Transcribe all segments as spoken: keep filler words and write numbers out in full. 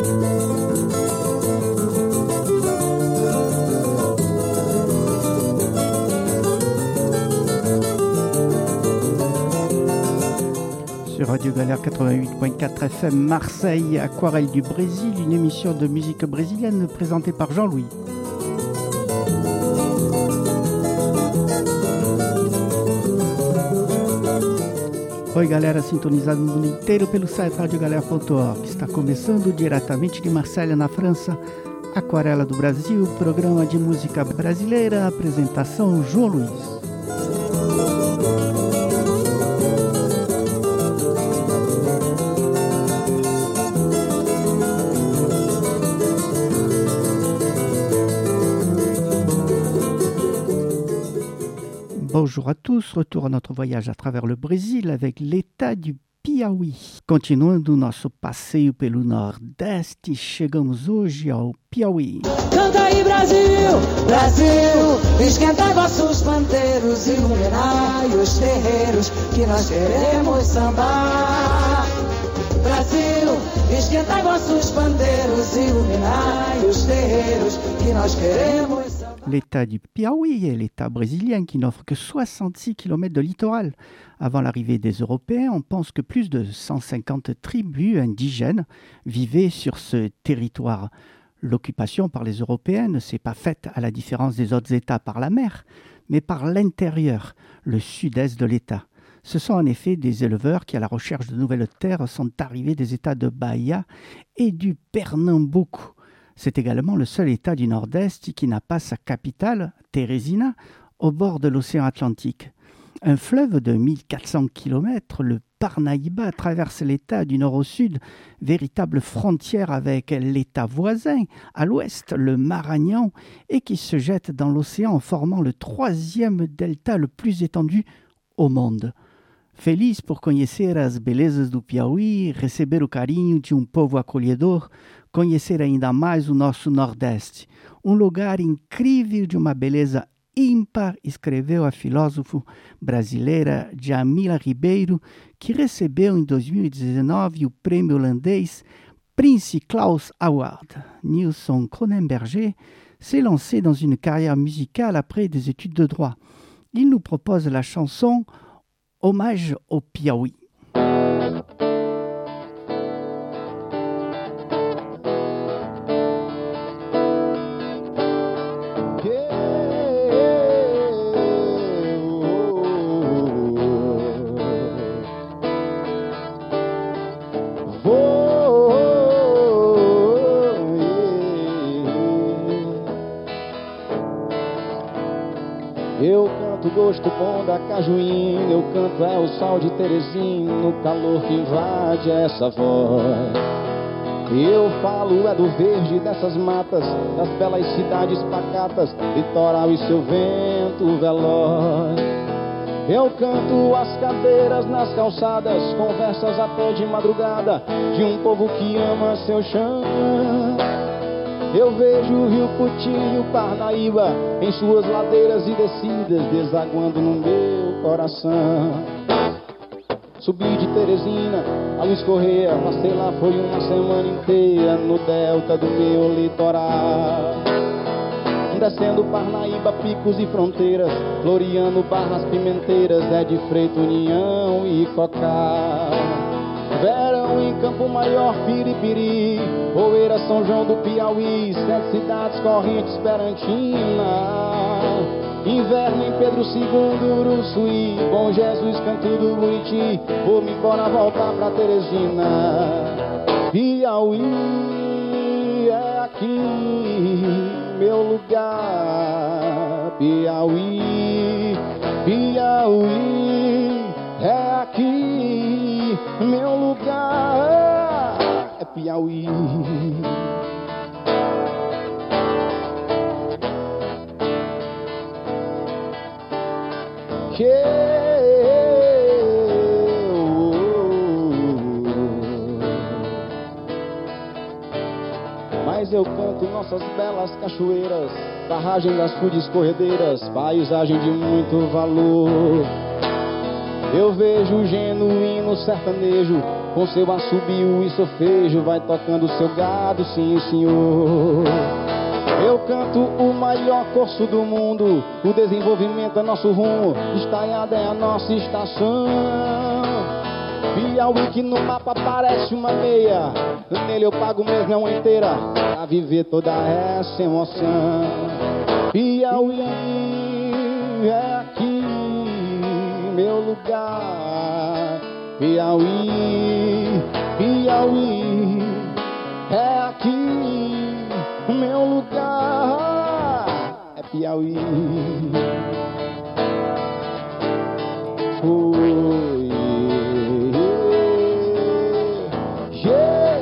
Sur Radio Galère quatre-vingt-huit point quatre F M Marseille, Aquarelle du Brésil, une émission de musique brésilienne présentée par Jean-Louis. Oi galera, sintonizado no mundo inteiro pelo site radio galera ponto org. Está começando diretamente de Marselha, na França, Aquarela do Brasil, programa de música brasileira, apresentação João Luiz. Bonjour à tous, retour à notre voyage à travers le Brésil avec l'état du Piauí. Continuando nosso passeio pelo Nordeste, chegamos hoje ao Piauí. Canta aí Brasil, Brasil, esquentai vossos pandeiros, iluminai os terreiros, que nós queremos sambar. Brasil, esquentai vossos pandeiros, iluminai os terreiros, que nós queremos sambar. L'état du Piauí est l'état brésilien qui n'offre que soixante-six kilomètres de littoral. Avant l'arrivée des Européens, on pense que plus de cent cinquante tribus indigènes vivaient sur ce territoire. L'occupation par les Européens ne s'est pas faite, à la différence des autres États, par la mer, mais par l'intérieur, le sud-est de l'État. Ce sont en effet des éleveurs qui, à la recherche de nouvelles terres, sont arrivés des États de Bahia et du Pernambuco. C'est également le seul État du Nord-Est qui n'a pas sa capitale, Teresina, au bord de l'océan Atlantique. Un fleuve de mille quatre cents kilomètres, le Parnaíba, traverse l'État du nord au sud, véritable frontière avec l'État voisin, à l'ouest, le Maranhão, et qui se jette dans l'océan en formant le troisième delta le plus étendu au monde. Feliz por conhecer as belezas do Piauí, receber o carinho de um povo acolhedor, conhecer ainda mais o nosso Nordeste. Um lugar incrível de uma beleza ímpar, escreveu a filósofo brasileira Jamila Ribeiro, que recebeu em dois mil e dezenove o prêmio holandês Prince Claus Award. Nilson Kronenberger s'est lancé dans une carrière musicale après des études de droit. Il nous propose la chanson Hommage au Piauí. Gosto bom da cajuína, eu canto é o sal de Teresina, no calor que invade essa voz. Eu falo é do verde dessas matas, das belas cidades pacatas, litoral e seu vento veloz. Eu canto as cadeiras nas calçadas, conversas até de madrugada, de um povo que ama seu chão. Eu vejo o rio Puti e o Parnaíba em suas ladeiras e descidas, desaguando no meu coração. Subi de Teresina a Luiz Correia, passei lá foi uma semana inteira no delta do meu litoral. Descendo Parnaíba, picos e fronteiras, Floriano, Barras Pimenteiras, é de Freito, União e Cocá. Verão em Campo Maior, Piripiri, Oeiras, São João do Piauí, sete cidades, Correntes, Perantina. Inverno em Pedro segundo, Uruçuí, Bom Jesus, Canto do Buriti, vou-me embora voltar pra Teresina. Piauí é aqui, meu lugar. Piauí, Piauí é aqui, meu lugar. É Piauí. Que mas eu canto nossas belas cachoeiras, barragem das fudes corredeiras, paisagem de muito valor. Eu vejo o genuíno sertanejo com seu assobio e sofejo vai tocando seu gado, sim senhor. Eu canto o maior curso do mundo, o desenvolvimento é nosso rumo, estaiada é a nossa estação. Piauí que no mapa parece uma meia, nele eu pago mesmo é uma inteira, pra viver toda essa emoção. Piauí é aqui, meu lugar. Piauí, Piauí é aqui, meu lugar. É Piauí. Oi, yeah,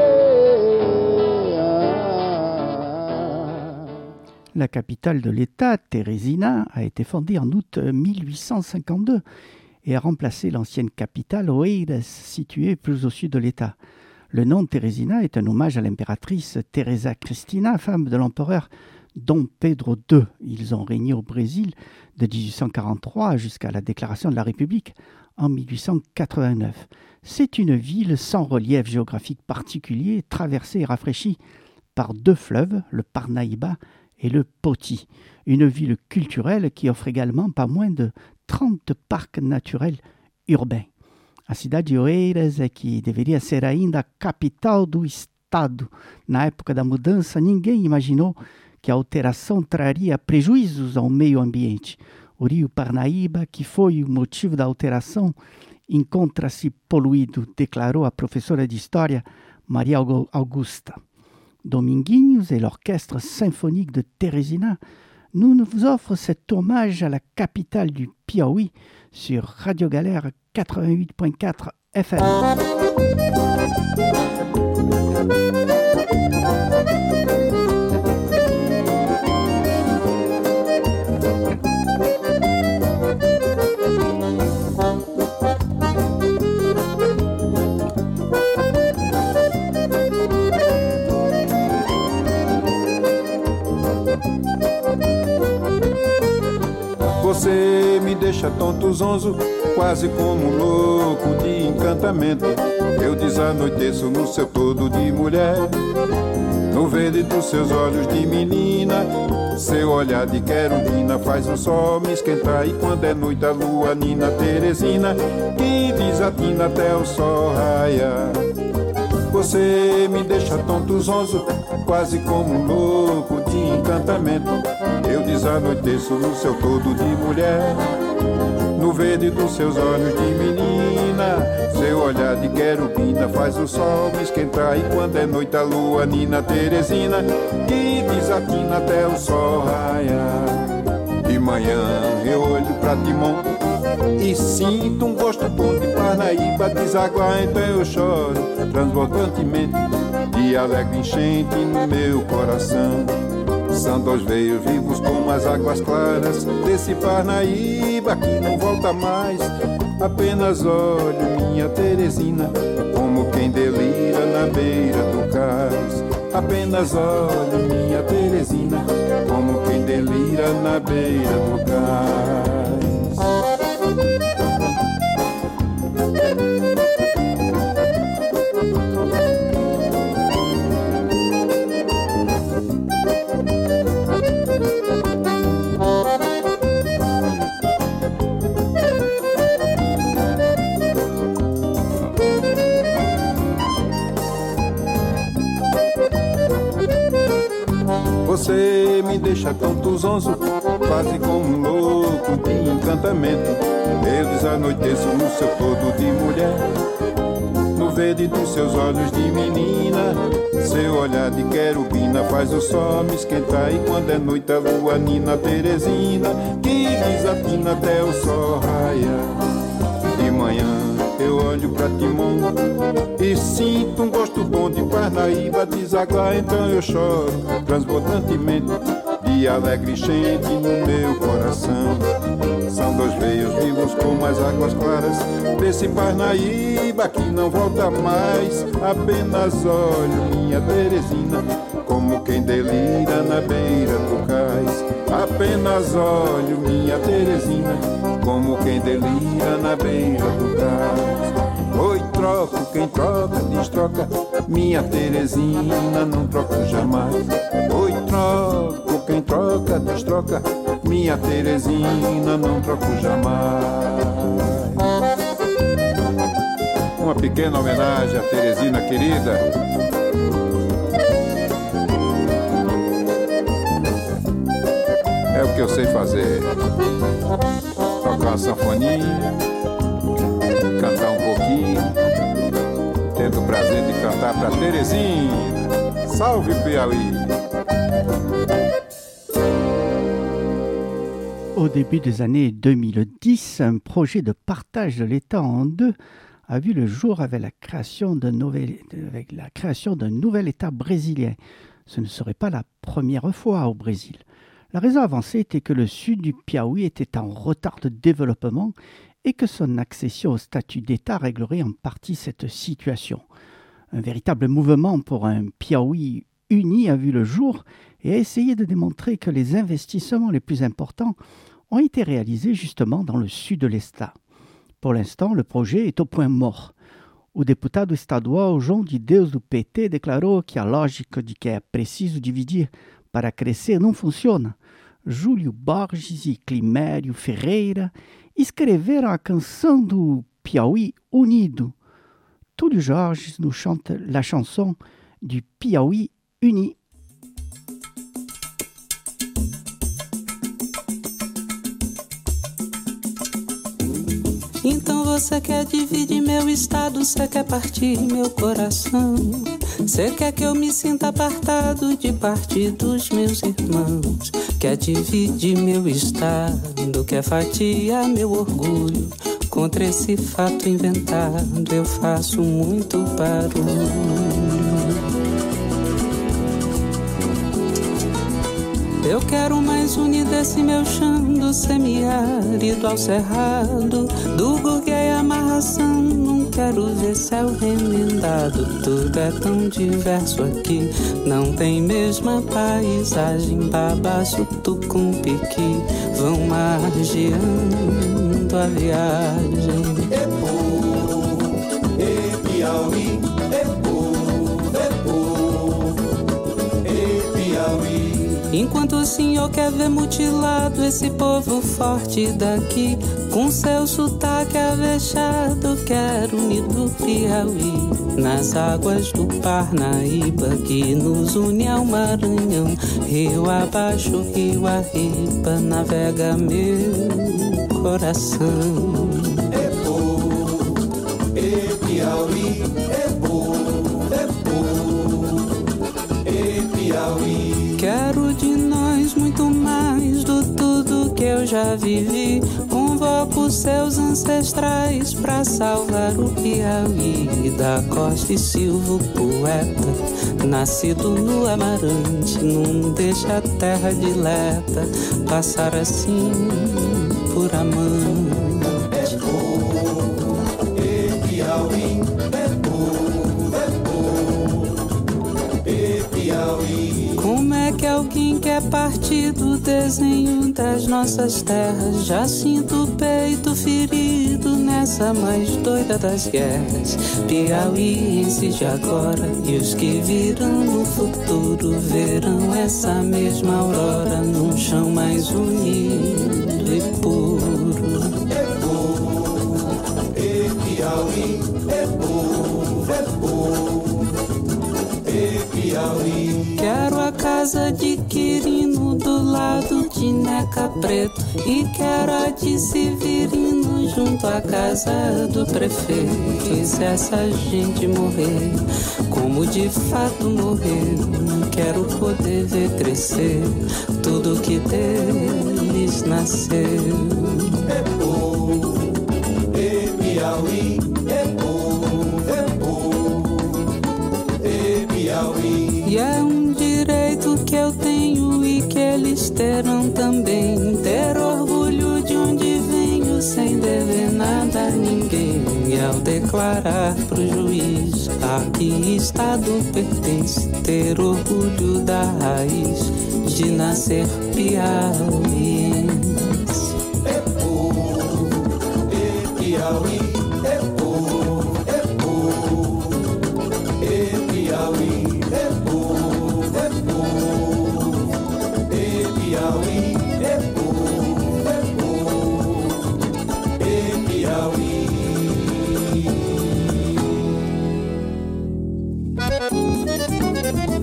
yeah. La capitale de l'État, Teresina, a été fondée en août mille huit cent cinquante-deux et a remplacé l'ancienne capitale Oeiras, située plus au sud de l'État. Le nom Teresina est un hommage à l'impératrice Teresa Cristina, femme de l'empereur Dom Pedro deux. Ils ont régné au Brésil de dix-huit cent quarante-trois jusqu'à la déclaration de la République en mille huit cent quatre-vingt-neuf. C'est une ville sans relief géographique particulier, traversée et rafraîchie par deux fleuves, le Parnaíba et le Poti. Une ville culturelle qui offre également pas moins de trente parques naturels urbains. A cidade de Oeiras é que deveria ser ainda a capital do estado. Na época da mudança, ninguém imaginou que a alteração traria prejuízos ao meio ambiente. O rio Parnaíba, que foi o motivo da alteração, encontra-se poluído, declarou a professora de História Maria Augusta. Dominguinhos et l'orchestre symphonique de Teresina nous offrent cet hommage à la capitale du Piauí sur Radio Galère quatre-vingt-huit point quatre F M. Você me deixa tonto, zonzo, quase como um louco de encantamento. Eu desanoiteço no seu todo de mulher, no verde dos seus olhos de menina. Seu olhar de querubina faz o sol me esquentar. E quando é noite a lua nina Teresina, que desatina até o sol raiar. Você me deixa tonto, zonzo, quase como um louco de encantamento. Eu desanoiteço no seu todo de mulher, no verde dos seus olhos de menina. Seu olhar de querubina faz o sol me esquentar. E quando é noite a lua nina Teresina, que desatina até o sol raiar. De manhã eu olho pra Timon e sinto um gosto bom de Parnaíba desaguar, então eu choro transbordantemente de alegre enchente no meu coração. São dois veios vivos como as águas claras desse Parnaíba que não volta mais. Apenas olho minha Teresina como quem delira na beira do cais. Apenas olho minha Teresina como quem delira na beira do cais. Você me deixa tonto, zonzo, quase como um louco de encantamento. Eu desanoiteço no seu todo de mulher, no verde dos seus olhos de menina. Seu olhar de querubina faz o sol me esquentar. E quando é noite a lua nina Teresina, que desatina até o sol raiar. De manhã eu olho pra Timon e sinto um gosto bom de Parnaíba desaguar, então eu choro transbordantemente de alegre enchente no meu coração. São dois veios vivos como as águas claras desse Parnaíba que não volta mais. Apenas olho minha Teresina como quem delira na beira do cais. Apenas olho minha Teresina como quem delira na beira do cais. Oi, troco, quem troca, destroca, minha Terezinha, não troco jamais. Oi, troco, quem troca, destroca, minha Terezinha, não troco jamais. Uma pequena homenagem à Teresina querida. É o que eu sei fazer. Tocar uma sanfoninha, cantar um pouquinho, tendo o prazer de cantar pra Terezinha. Salve Piauí! Au début des années deux mille dix, un projet de partage de l'État en deux a vu le jour avec la création d'un nouvel, avec la création d'un nouvel État brésilien. Ce ne serait pas la première fois au Brésil. La raison avancée était que le sud du Piauí était en retard de développement et que son accession au statut d'État réglerait en partie cette situation. Un véritable mouvement pour un Piauí uni a vu le jour et a essayé de démontrer que les investissements les plus importants ont été réalisés justement dans le sud de l'État. Pour l'instant, le projet est au point mort. O deputado estadual João de Deus do P T declarou que a lógica de que é preciso dividir para crescer não funciona. Júlio Borges e Climério Ferreira escreveram a canção do Piauí Unido. Túlio Jorge nous chante la chanson du Piauí uni. Então você quer dividir meu estado, você quer partir meu coração. Você quer que eu me sinta apartado de parte dos meus irmãos. Quer dividir meu estado, quer fatiar meu orgulho. Contra esse fato inventado eu faço muito barulho. Eu quero mais unido esse meu chão, do semiárido ao cerrado, do gurgueia à amarração. Não quero ver céu remendado, tudo é tão diverso aqui. Não tem mesma paisagem, Babaçu, Tucumpiqui, vão margeando a viagem. Epo, e Piauí, epo, epo, e Piauí. Enquanto o senhor quer ver mutilado esse povo forte daqui, com seu sotaque avexado, quero unido Piauí, nas águas do Parnaíba, que nos une ao Maranhão. Rio abaixo, rio arriba, navega meu coração. Epo, e Piauí, epo, epo, e Piauí. Quero de nós muito mais do tudo que eu já vivi. Convoco seus ancestrais pra salvar o Piauí. Da Costa e Silva, poeta, nascido no Amarante, não deixa a terra dileta passar assim por amante. Epo, e Piauí, epo, epo, e Piauí. Como é que alguém quer partir do desenho das nossas terras? Já sinto o peito ferido nessa mais doida das guerras. Piauienses de agora e os que virão no futuro verão essa mesma aurora num chão mais unido e puro. Epo, e Piauí, epo, epo, e Piauí. Quero a casa de Quirino do lado de Neca Preto e quero a de Severino junto à casa do prefeito. E se essa gente morrer, como de fato morreu, quero poder ver crescer tudo que deles nasceu. Epo, e Piauí, epo, epo, e Piauí. E é um direito que eu tenho e que eles terão também. Ter orgulho de onde venho sem dever nada a ninguém. E ao declarar pro juiz a que estado pertence, ter orgulho da raiz de nascer piauiense. Epo, e Piauí, epo, epo,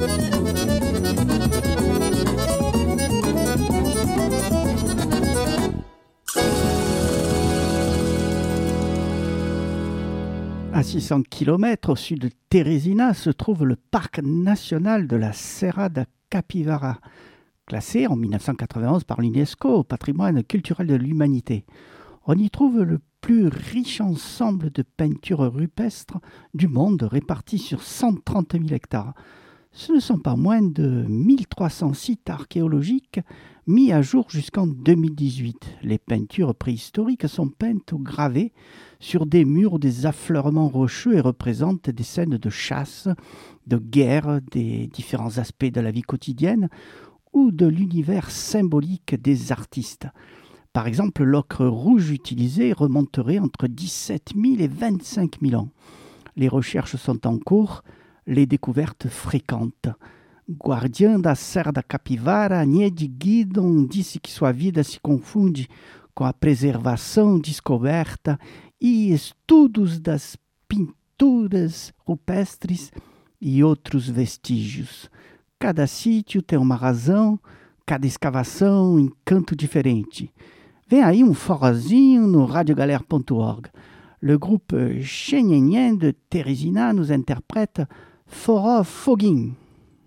À six cents kilomètres au sud de Teresina se trouve le parc national de la Serra da Capivara, classé en mille neuf cent quatre-vingt-onze par l'UNESCO au patrimoine culturel de l'humanité. On y trouve le plus riche ensemble de peintures rupestres du monde réparties sur cent trente mille hectares. Ce ne sont pas moins de mille trois cents sites archéologiques mis à jour jusqu'en deux mille dix-huit. Les peintures préhistoriques sont peintes ou gravées sur des murs ou des affleurements rocheux et représentent des scènes de chasse, de guerre, des différents aspects de la vie quotidienne ou de l'univers symbolique des artistes. Par exemple, l'ocre rouge utilisé remonterait entre dix-sept mille et vingt-cinq mille ans. Les recherches sont en cours, les découvertes fréquentes. Guardiã da Serra da Capivara, Agnès Guidon disse que sua vida se confunde com a preservação, descoberta e estudos das pinturas rupestres e outros vestígios. Cada sítio tem uma razão, cada escavação um encanto diferente. Vem aí um forrozinho no radio galère ponto org. Le groupe Xenhenhen de Teresina nous interprète Forró Foguinho.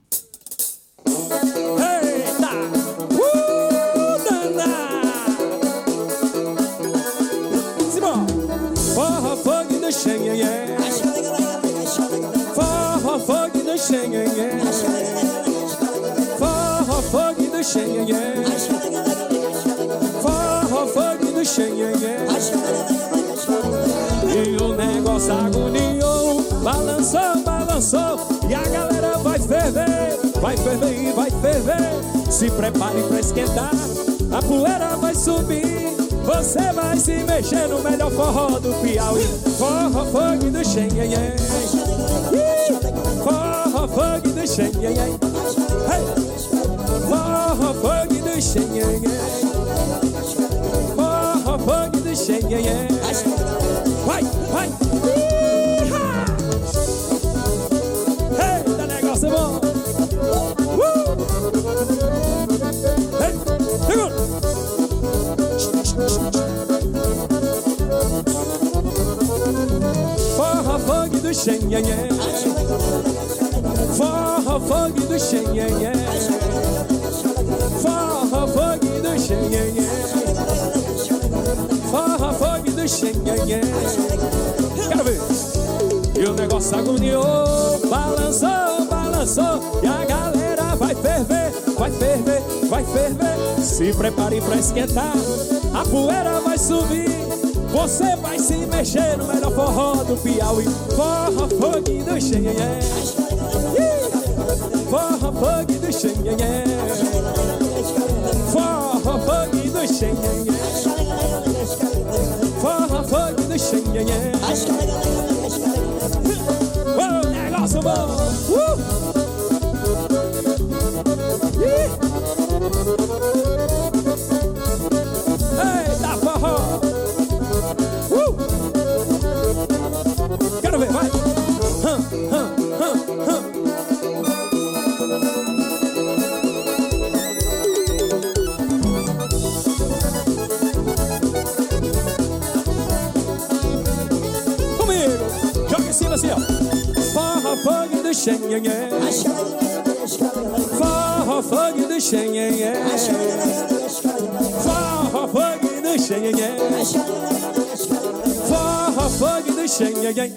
Eita! Uh, daná! Simão! Forró Foguinho do Xenhenhen. Forró Foguinho do Xenhenhen. Forró Foguinho do Xenhenhen. Forró Foguinho do Xenhenhen. E o negócio agoniou, balançou, balançou, e a galera vai ferver, vai ferver e vai ferver. Se prepare pra esquentar, a poeira vai subir, você vai se mexer no melhor forró do Piauí. Forró Foguinho do Xenhenhen. Forró Foguinho do Xenhenhen. Forró Foguinho do Xenhenhen. Forró Foguinho do Xenhenhen. Vai, vai! Eita, negócio bom! Uh! Ei, segura! Forró Foguinho do Xenhenhen. Forró Foguinho do Xenhenhen. Forró Foguinho do Xenhenhen. Forró Foguinho do Xenhenhen. Quero ver! E o negócio agoniou, balançou, balançou, e a galera vai ferver, vai ferver, vai ferver. Se prepare pra esquentar, a poeira vai subir, você vai se mexer no melhor forró do Piauí. Forró Foguinho do Xenhenhen. Forró Foguinho do Xenhenhen. Forró Foguinho do Xenhenhen. Forró Foguinho do Xenhenhen. Oh, negócio bom! Uh! Eita, forró! Uh! Quero ver, vai! Hum, hum, hum, hum. Comigo! Joga em cima assim, ó! Forró Foguinho do Xenhenhen. Forró Foguinho do Xenhenhen. Forró Foguinho do Xenhenhen. Forró Foguinho do Xenhenhen.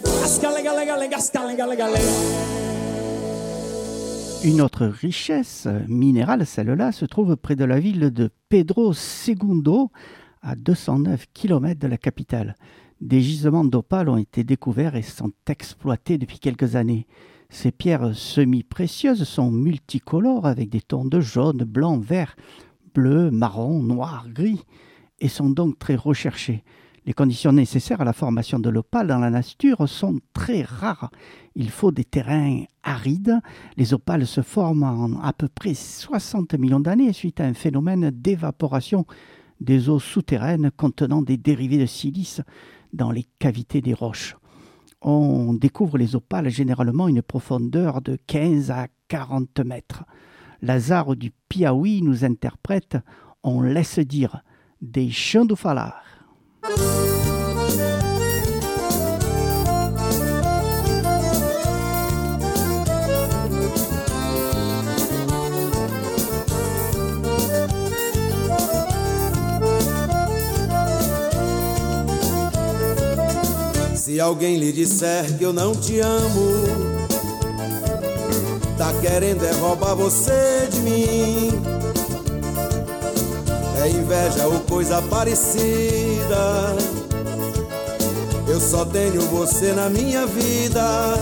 Une autre richesse minérale, celle-là, se trouve près de la ville de Pedro Segundo, à deux cent neuf kilomètres de la capitale. Des gisements d'opale ont été découverts et sont exploités depuis quelques années. Ces pierres semi-précieuses sont multicolores avec des tons de jaune, blanc, vert, bleu, marron, noir, gris et sont donc très recherchées. Les conditions nécessaires à la formation de l'opale dans la nature sont très rares. Il faut des terrains arides. Les opales se forment en à peu près soixante millions d'années suite à un phénomène d'évaporation des eaux souterraines contenant des dérivés de silice dans les cavités des roches. On découvre les opales généralement à une profondeur de quinze à quarante mètres. Lazare du Piauí nous interprète « On laisse dire », deixando falar. Se alguém lhe disser que eu não te amo, tá querendo é roubar você de mim. É inveja ou coisa parecida, eu só tenho você na minha vida.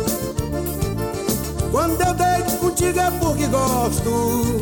Quando eu deito contigo é porque gosto,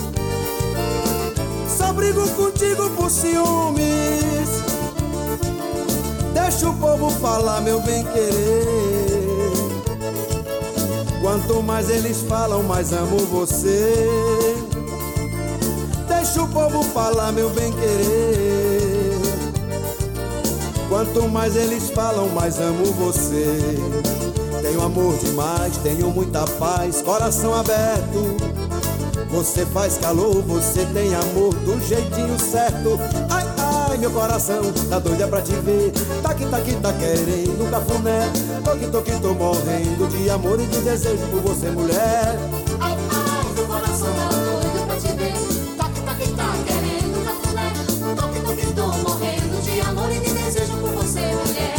só brigo contigo por ciúmes. Deixa o povo falar, meu bem-querer. Quanto mais eles falam, mais amo você. Deixa o povo falar, meu bem-querer. Quanto mais eles falam, mais amo você. Tenho amor demais, tenho muita paz, coração aberto. Você faz calor, você tem amor do jeitinho certo. Ai, ai, meu coração tá doida pra te ver. Tá que tá que tá querendo cafuné. Tô que tô que tô morrendo de amor e de desejo por você, mulher. Ai, ai, meu coração tá doido pra te ver. Tá que tá que tá querendo cafuné. Tô que tô que tô morrendo de amor e de desejo por você, mulher.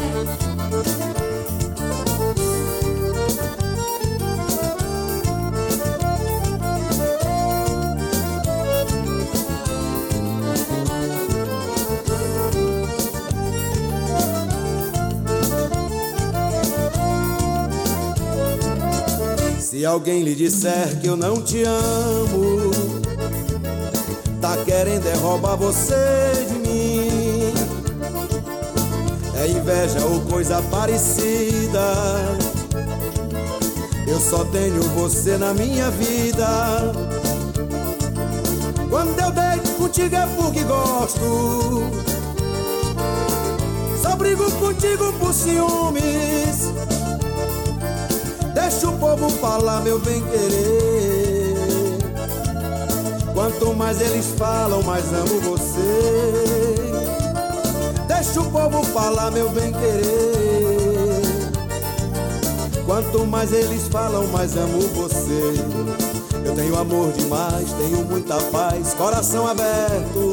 Se alguém lhe disser que eu não te amo, tá querendo é roubar você de mim. É inveja ou coisa parecida, eu só tenho você na minha vida. Quando eu deito contigo é porque gosto, só brigo contigo por ciúmes. Deixa o povo falar, meu bem-querer. Quanto mais eles falam, mais amo você. Deixa o povo falar, meu bem-querer. Quanto mais eles falam, mais amo você. Eu tenho amor demais, tenho muita paz, coração aberto.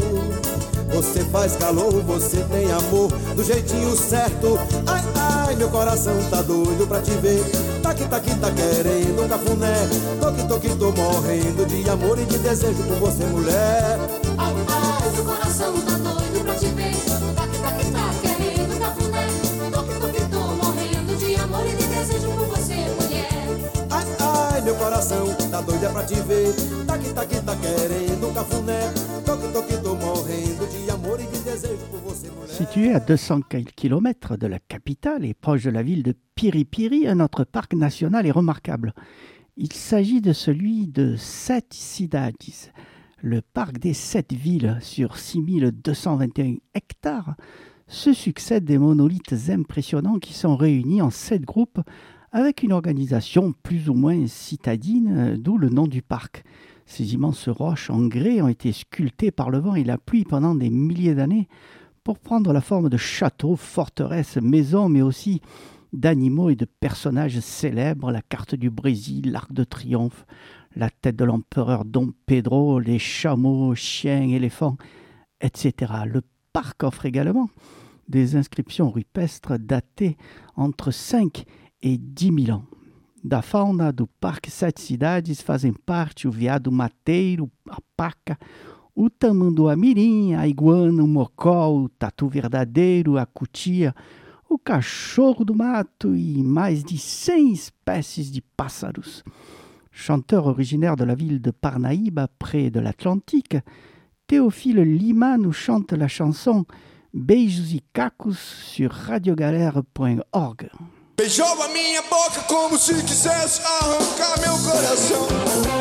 Você faz calor, você tem amor do jeitinho certo. Ai, ai, meu coração tá doido pra te ver. Tá que tá que tá querendo um cafuné. Tô que tô que tô morrendo de amor e de desejo por você, mulher. Ai, ai, meu coração tá doido pra te ver. Tá que tá que tá querendo um cafuné. Tô que tô que tô morrendo de amor e de desejo por você, mulher. Ai, ai, meu coração tá doido pra te ver. Tá que tá que tá querendo um cafuné. Tô que tô que tô morrendo de amor e de desejo por você, mulher. Situé à deux cents kilomètres de la capitale et proche de la ville de Piripiri, un autre parc national est remarquable. Il s'agit de celui de Sete Cidades, le parc des sept villes sur six mille deux cent vingt et un hectares. Se succèdent des monolithes impressionnants qui sont réunis en sept groupes avec une organisation plus ou moins citadine, d'où le nom du parc. Ces immenses roches en grès ont été sculptées par le vent et la pluie pendant des milliers d'années pour prendre la forme de châteaux, forteresses, maisons, mais aussi d'animaux et de personnages célèbres, la carte du Brésil, l'Arc de Triomphe, la tête de l'empereur Dom Pedro, les chameaux, chiens, éléphants, et cetera. Le parc offre également des inscriptions rupestres datées entre cinq et dix mille ans. Da fauna do Parque Sete Cidades fazem parte o veado mateiro, a paca, o tamanduá-mirim, a iguana, o mocó, o tatu verdadeiro, a cutia, o cachorro do mato e mais de cem espécies de pássaros. Chanteur originaire de la ville de Parnaíba, près de l'Atlantique, Théophile Lima nous chante la chanson Beijos e Cacos sur radiogalère point org. Beijou a minha boca como se quisesse arrancar meu coração.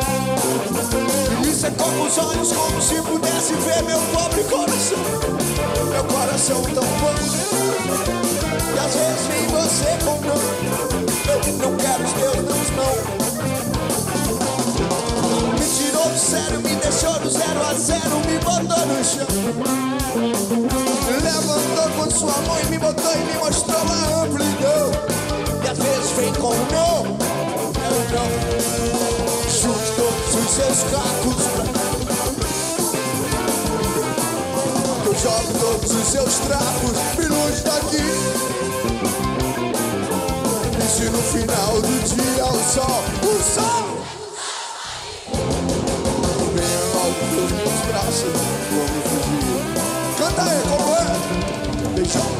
E secou os olhos como se pudesse ver meu pobre coração. Meu coração tão bom, e às vezes vem você comprando. Eu não quero os teus não, não. zero me botou no chão. Levantou com sua mão e me botou e me mostrou a amplidão. E às vezes vem com um não, não, não. Junte todos os seus cacos pra... Eu jogo todos os seus trapos bem longe daqui. E se no final do dia o sol, o sol vem logo pros meus braços, vamos fugir. Canta aí, como é? Beijão.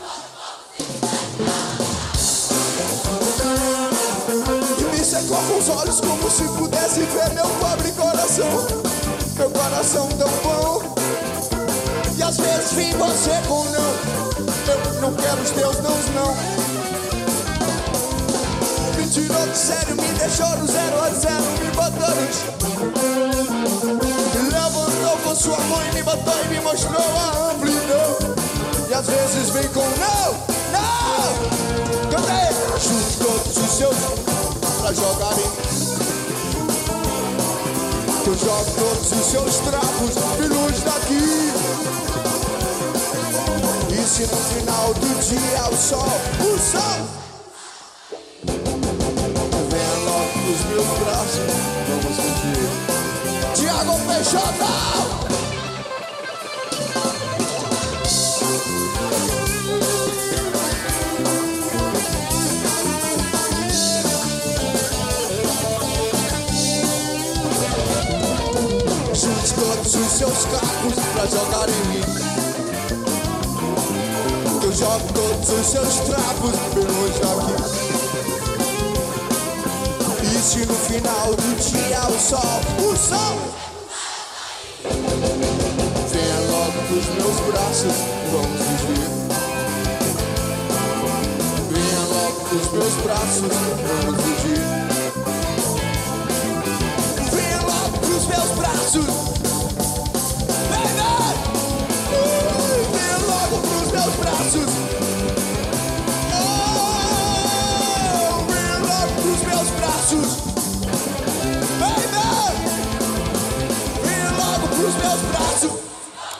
E me secou com os olhos como se pudesse ver meu pobre coração. Meu coração tão bom. E às vezes vem você com não. Eu não quero os teus nãos, não. Me tirou de sério, me deixou no zero a zero, me botou no chão. Me levantou com sua mão e me botou e me mostrou a amplidão. E às vezes vem com não, não. Canta aí. Junte todos os seus pra jogarem. Eu jogo todos os seus trapos bem longe daqui. E se no final do dia o sol, o sol venha logo pros meus braços, vamos fugir. Tiago Peixoto! Junte todos os seus cacos pra jogar em mim. Eu jogo todos os seus trapos bem longe daqui. E se no final do dia o sol, o sol venha logo pros meus braços, vamos fugir. Venha logo pros meus braços, vamos fugir. Venha logo pros meus braços, baby! Venha logo pros meus braços. Oh, venha logo pros meus braços, baby! Venha logo pros meus braços.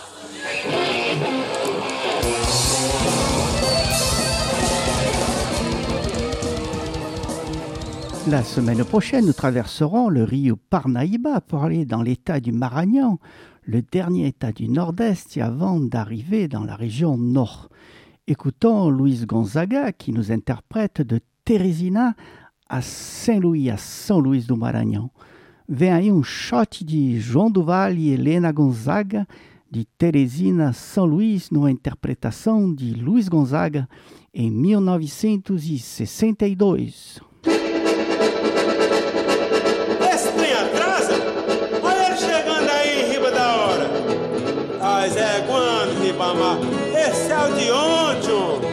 La semaine prochaine, nous traverserons le rio Parnaíba pour aller dans l'état du Maranhão, le dernier état du Nord-Est, avant d'arriver dans la région Nord. Écoutons Luiz Gonzaga qui nous interprète de Teresina a Saint-Louis, à São Luís do Maranhão. Vem aí um shot de João do Vale e Helena Gonzaga, de Teresina a São Luís, numa interpretação de Luiz Gonzaga em mil novecentos e sessenta e dois. Esse trem atrasa? Olha ele chegando aí em riba da hora. Mas é quando, Ribamar? Esse é o de ontem, homem.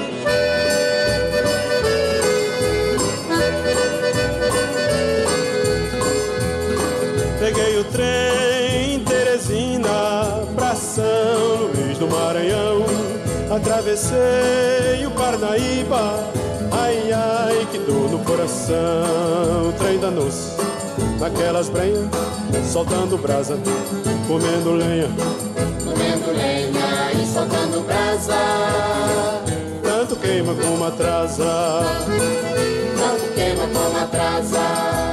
Peguei o trem Teresina pra São Luís do Maranhão. Atravessei o Parnaíba, ai ai que dor no coração. Trem danou-se naquelas brenhas, soltando brasa, comendo lenha, comendo lenha e soltando brasa. Tanto queima como atrasa, tanto queima como atrasa.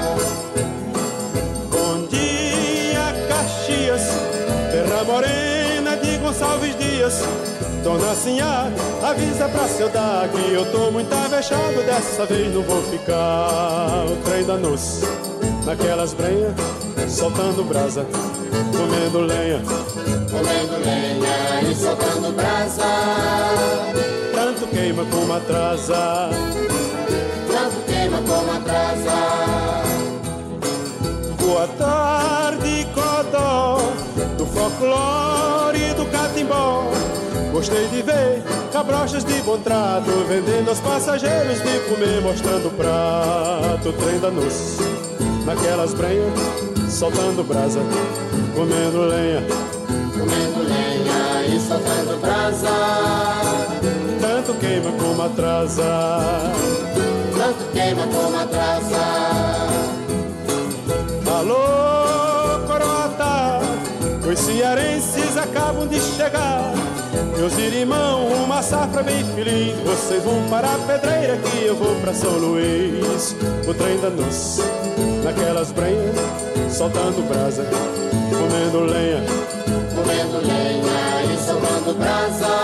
Bom dia, Caxias, terra morena de Gonçalves Dias. Dona Sinhá, avisa pra seu dar que eu tô muito avexado, dessa vez não vou ficar. O trem danou-se naquelas brenhas, soltando brasa, comendo lenha, comendo lenha e soltando brasa. Tanto queima como atrasa, tanto queima como atrasa. Boa tarde, Codó, do folclore e do catimbó. Gostei de ver cabrochas de bom trato, vendendo aos passageiros de comer, mostrando o prato. O trem danou-se naquelas brenhas, soltando brasa, comendo lenha, comendo lenha e soltando brasa. Tanto queima como atrasa, tanto queima como atrasa. Alô, Coroata, Os cearenses acabam de chegar, meus irmãos, uma safra bem feliz. Vocês vão para a pedreira que eu vou pra São Luís. O trem da noce, naquelas brenhas, soltando brasa, comendo lenha, comendo lenha e soltando brasa.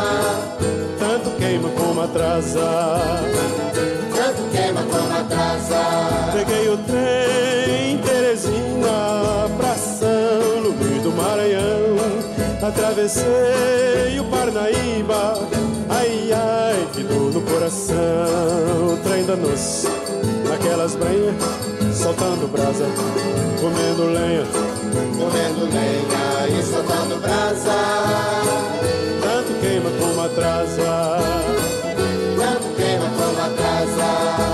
Tanto queima como atrasa, tanto queima como atrasa. Peguei o trem Teresina pra São Luís do Maranhão. Atravessei o Parnaíba, ai ai, que dor no coração. Trem da noce, naquelas brenhas, soltando brasa, comendo lenha, comendo lenha e soltando brasa. Tanto queima como atrasa, tanto queima como atrasa,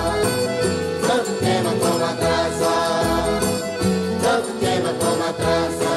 tanto queima como atrasa, tanto queima como atrasa,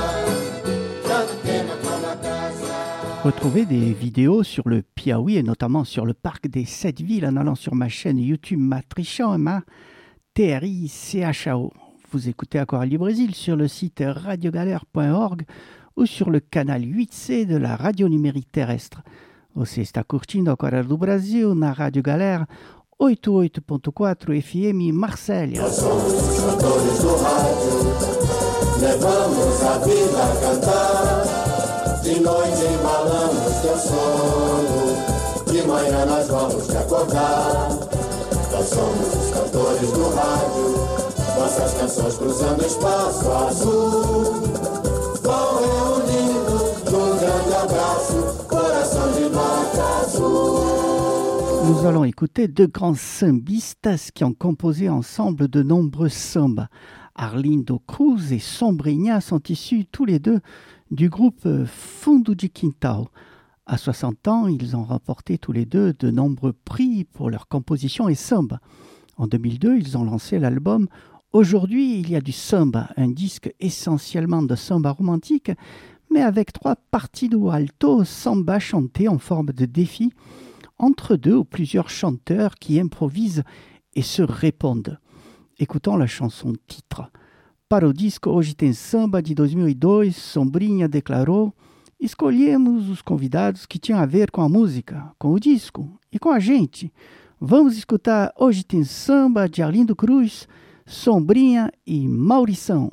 tanto queima como atrasa. Retrouvez des vidéos sur le Piauí et notamment sur le parc des Sept Villes en allant sur ma chaîne YouTube Matrichama, T R I C H A O. Vous écoutez Aquarelle du Brésil sur le site radio galère point org ou sur le canal huit C de la radio numérique terrestre. Você está curtindo Aquarelle do Brasil na Rádio Galera oitenta e oito ponto quatro F M Marsella. Nós somos os cantores do rádio, levamos a vida a cantar. De noite embalamos teu sono, de manhã nós vamos te acordar. Nós somos os cantores do rádio, nossas canções cruzando o espaço azul. Vão reunindo num grande abraço, coração de nota azul. Nous allons écouter deux grands sambistas qui ont composé ensemble de nombreux sambas. Arlindo Cruz et Sombrinha sont issus tous les deux du groupe Fundo de Quintal. À soixante ans, ils ont remporté tous les deux de nombreux prix pour leur composition et samba. En deux mille deux, ils ont lancé l'album Aujourd'hui, il y a du samba, un disque essentiellement de samba romantique, mais avec trois parties de alto samba chantées en forme de défi, entre deux ou plusieurs chanteurs qui improvisent et se répondent. Écoutons la chanson titre. Para o disco Hoje Tem Samba de dois mil e dois, Sombrinha declarou: escolhemos os convidados que tinham a ver com a música, com o disco e com a gente. Vamos escutar Hoje Tem Samba de Arlindo Cruz, Sombrinha e Maurição.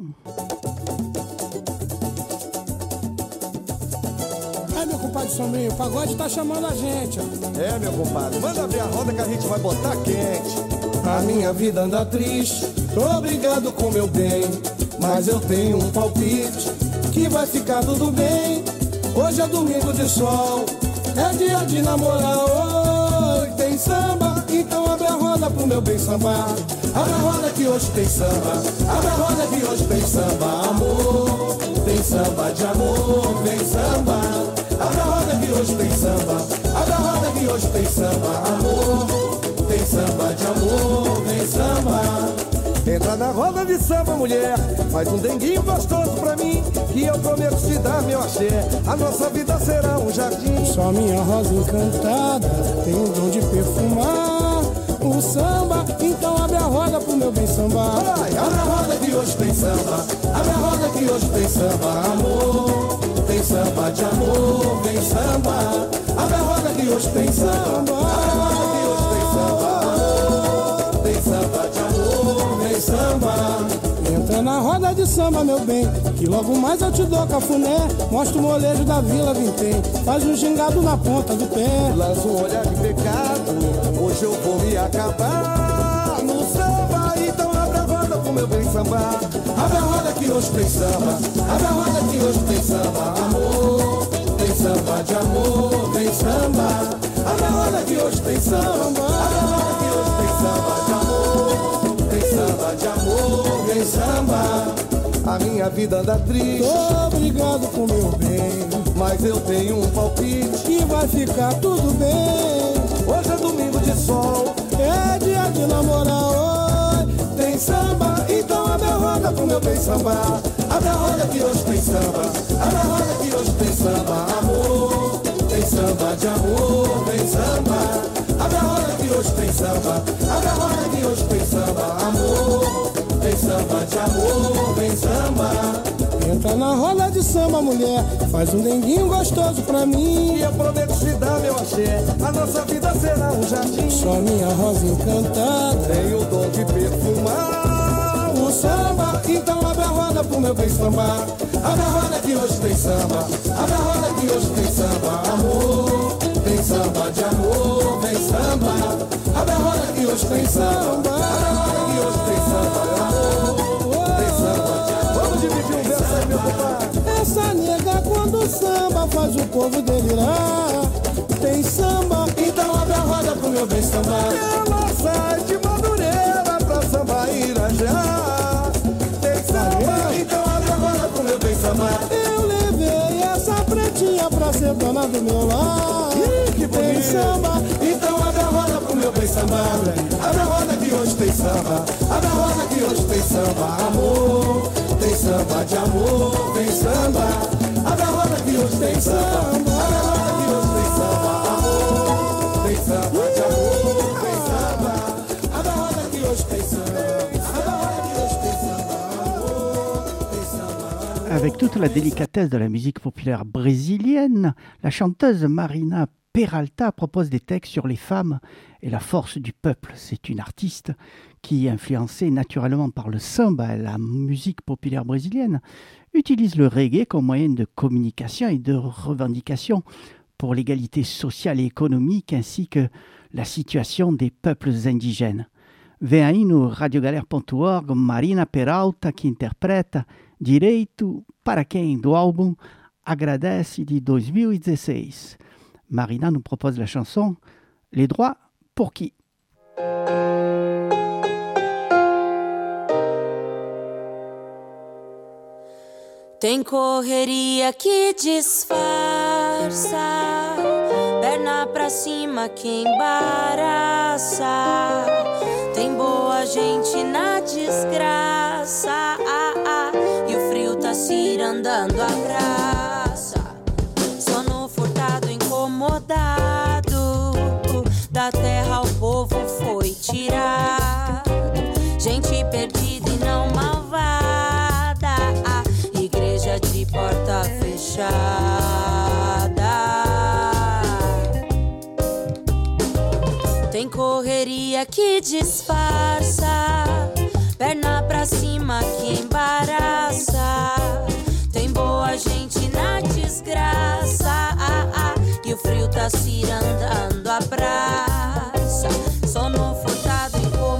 É, meu compadre Sombrinha, o pagode tá chamando a gente, ó. É, meu compadre, manda abrir a roda que a gente vai botar quente. A minha vida anda triste, tô obrigado com meu bem, mas eu tenho um palpite que vai ficar tudo bem. Hoje é domingo de sol, é dia de namorar. Oi, tem samba, então abre a roda pro meu bem sambar. Abre a roda que hoje tem samba, abre a roda que hoje tem samba. Amor, tem samba de amor, vem samba. Abre a roda que hoje tem samba, abre a roda que hoje tem samba. Amor, tem samba de amor, vem samba. Entra na roda de samba, mulher, faz um denguinho gostoso pra mim, que eu prometo te dar meu axé. A nossa vida será um jardim. Só minha rosa encantada tem o dom de perfumar o samba, então abre a roda pro meu bem sambar. Abre a roda que hoje tem samba, abre a roda que hoje tem samba. Amor, tem samba de amor, vem samba. Abre a roda que hoje tem samba, abre a roda que hoje tem samba. Amor, tem samba de amor, vem samba. Entra na roda de samba, meu bem, que logo mais eu te dou cafuné. Mostra o molejo da Vila Vintém, faz um gingado na ponta do pé. Lança um olhar de pecado, hoje eu vou me acabar no samba, então abre a roda pro meu bem sambar. Abre a roda que hoje tem samba, abre a roda que hoje tem samba. Amor, tem samba de amor, vem samba. Abre a roda que hoje tem samba, abre a roda que hoje tem samba de amor, tem samba de amor, vem samba. A minha vida anda triste, tô obrigado com meu bem, mas eu tenho um palpite que vai ficar tudo bem. Hoje é domingo de sol, é dia de namorar. Oi, tem samba, então abre a roda pro meu bem sambar. Abre a roda que hoje tem samba, abre a roda que hoje tem samba. Amor, tem samba de amor, vem samba. Abre a roda que hoje tem samba, abre a roda que hoje tem samba. Amor, tem samba de amor, vem samba. Senta na roda de samba, mulher, faz um denguinho gostoso pra mim. E eu prometo te dar meu axé, a nossa vida será um jardim. Só minha rosa encantada tem o dom de perfumar o samba. Então abre a roda pro meu bem sambar. Abre a roda que hoje tem samba. Abre a roda que hoje tem samba. Amor, tem samba de amor, vem samba. Abre a roda que hoje tem samba. Abre a roda que hoje tem samba. Amor, tem samba de amor. Vamos dividir um verso aí, meu compadre. Essa nega quando samba faz o povo delirar. Tem samba, então abre a roda pro meu bem sambar. Ela sai de Madureira pra samba Irajá. Tem samba, então abre a roda pro meu bem sambar. Eu levei essa pretinha pra ser dona do meu lar. Ih, que tem samba, então abre a roda pro meu bem sambar. Abre a roda que hoje tem samba. Abre a roda que hoje tem samba. Amor, tem samba de amor, vem samba. Abre a roda que hoje tem samba. Abre a roda que hoje tem samba. Amor, tem samba de amor, vem samba. Abre a roda que hoje tem samba. Abre a roda que hoje tem samba. Amor, tem samba. Avec toute la délicatesse de la musique populaire brésilienne, la chanteuse Marina Peralta propose des textes sur les femmes et la force du peuple. C'est une artiste qui, influencée naturellement par le samba, la musique populaire brésilienne, utilise le reggae comme moyen de communication et de revendication pour l'égalité sociale et économique ainsi que la situation des peuples indigènes. Vem aí no radiogalera ponto org Marina Peralta, que interpreta Direito para Quem, do álbum Agradece de dois mil e dezesseis. Marina nous propose la chanson Les droits pour qui? Tem correria que disfarça, perna pra cima que embaraça. Tem boa gente na desgraça, ah, ah, e o frio tá cirandando a praça. Sono furtado, incomodado, da terra o povo foi tirado. Gente perdida e não malvada, a igreja de porta fechada. Tem correria que disfarça, perna pra cima que embaraça. Tem boa gente na desgraça, ah, ah, e o frio tá cirandando a praça. Sono furtado,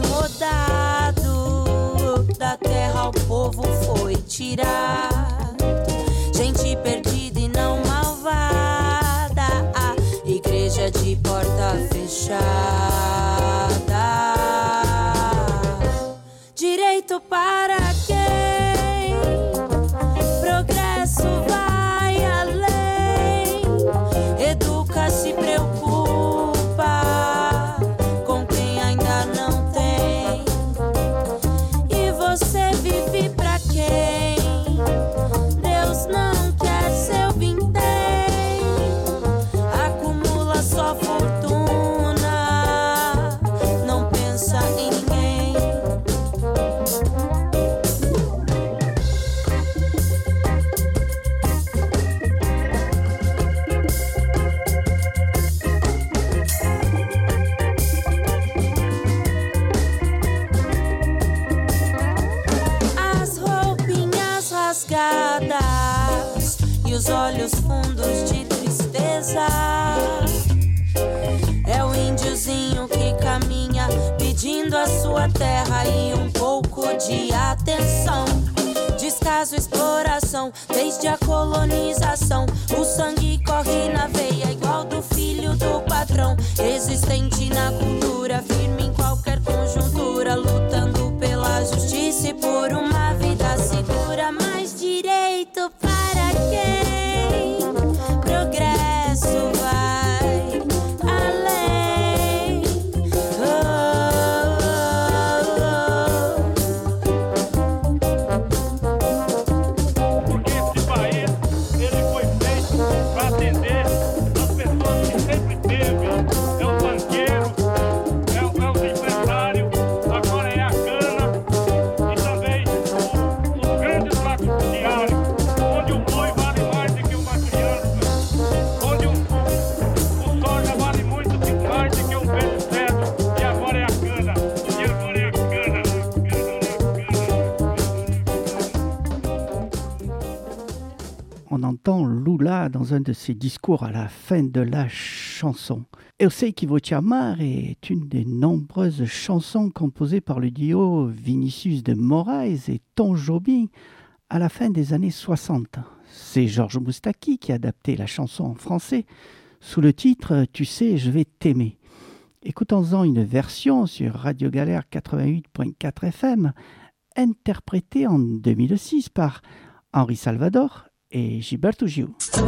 incomodado, da terra o povo foi tirado. Gente perdida e não malvada, a igreja de porta fechada. Direito para quem? Progresso vai além. Educa, se preocupa com quem ainda não tem. E você vive pra quem? Deus não quer seu vintém. Acumula só fortuna, não pensa em ninguém. As roupinhas rasgadas e os olhos fundos de tristeza. É o índiozinho que caminha pedindo a sua terra e um pouco de atenção. Descaso, exploração, desde a colonização. O sangue corre na veia igual do filho do patrão. Existente na cultura, firme em qualquer conjuntura, lutando pela justiça e por uma vida segura. Mais direito para quem? Progresso vai além. Oh, Porque esse país, ele foi feito para atender as pessoas que sempre teve. É o banqueiro, é o, é o empresário, agora é a cana e também o on entend Lula dans un de ses discours à la fin de la chanson. Eu sei que vou te amar est une des nombreuses chansons composées par le duo Vinicius de Moraes et Tom Jobim à la fin des années soixante. C'est Georges Moustaki qui a adapté la chanson en français sous le titre « Tu sais, je vais t'aimer ». Écoutons-en une version sur Radio Galère quatre-vingt-huit virgule quatre F M, interprétée en deux mille six par Henri Salvador et Gilberto Gil.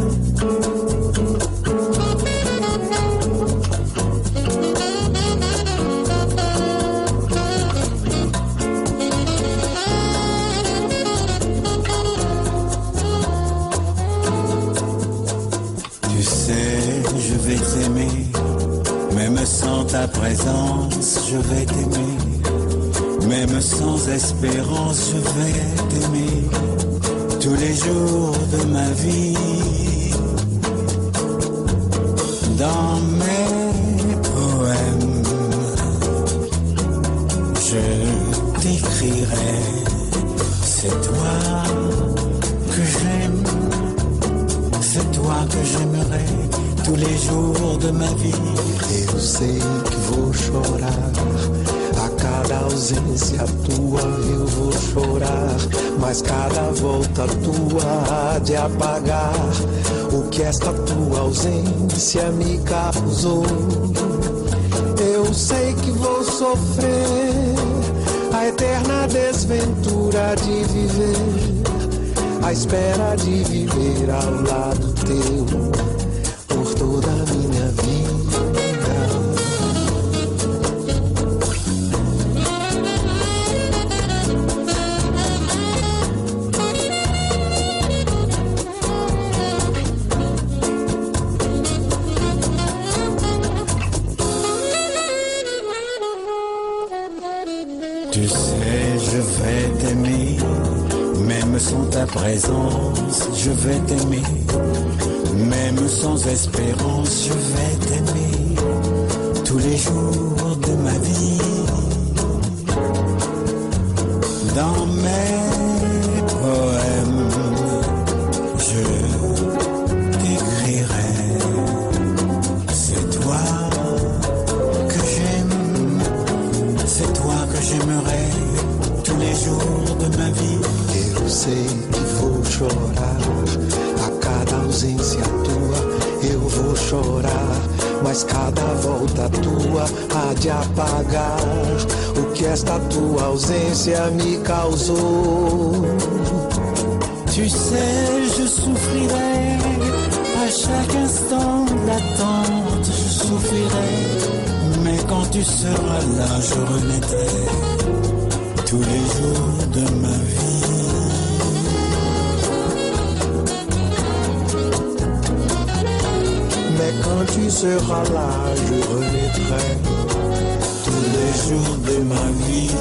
Tu sais, je vais t'aimer, même sans ta présence, je vais t'aimer. Même sans espérance, je vais t'aimer tous les jours de ma vie. Dans mes poèmes, je t'écrirai, c'est toi que j'aime, c'est toi que j'aimerai tous les jours de ma vie. Eu sei que vou chorar, a cada ausência tua eu vou chorar, mas cada volta tua há de apagar o que esta tua ausência me causou. Eu sei que vou sofrer a eterna desventura de viver, à espera de viver ao lado teu por toda a minha vida. Tu sais, je vais t'aimer, même sans ta présence, je vais t'aimer. Même sans espérance, je vais t'aimer tous les jours de ma vie. Dans mes poèmes, je t'écrirai, c'est toi que j'aime, c'est toi que j'aimerai tous les jours de ma vie. Eu sei que vou chorar, a cada ausência tua eu vou chorar, mas cada volta tua há de apagar o que esta tua ausência me causou. Tu sais, je souffrirai à chaque instant d'attente, je souffrirai, mais quand tu seras là, je renaîtrai tous les jours de ma vie. Mais quand tu seras là, je renaîtrai tous les jours de ma vie.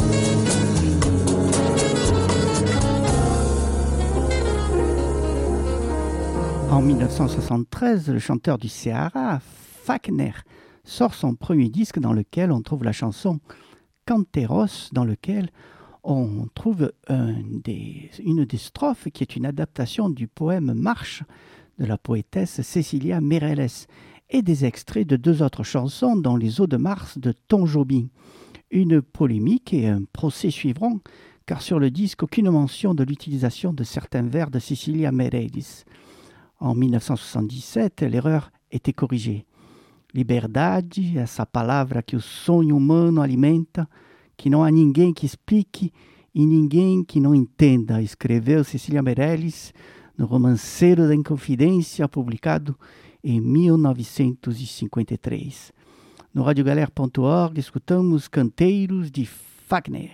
En dix-neuf cent soixante-treize, le chanteur du Ceará, Fagner, sort son premier disque dans lequel on trouve la chanson Canteiros, dans lequel on trouve un des, une des strophes qui est une adaptation du poème Marche de la poétesse Cecilia Meirelles et des extraits de deux autres chansons, dont Les Eaux de Mars de Tom Jobim. Une polémique et un procès suivront, car sur le disque, aucune mention de l'utilisation de certains vers de Cecilia Meirelles. En dix-neuf cent soixante-dix-sept, l'erreur était corrigée. Liberdade, essa palavra que o sonho humano alimenta, que não há ninguém que explique e ninguém que não entenda, escreveu Cecilia Meirelles no Romanceiro da Inconfidência, publicado em mil novecentos e cinquenta e três. No radiogalera ponto org, escutamos Canteiros de Fagner.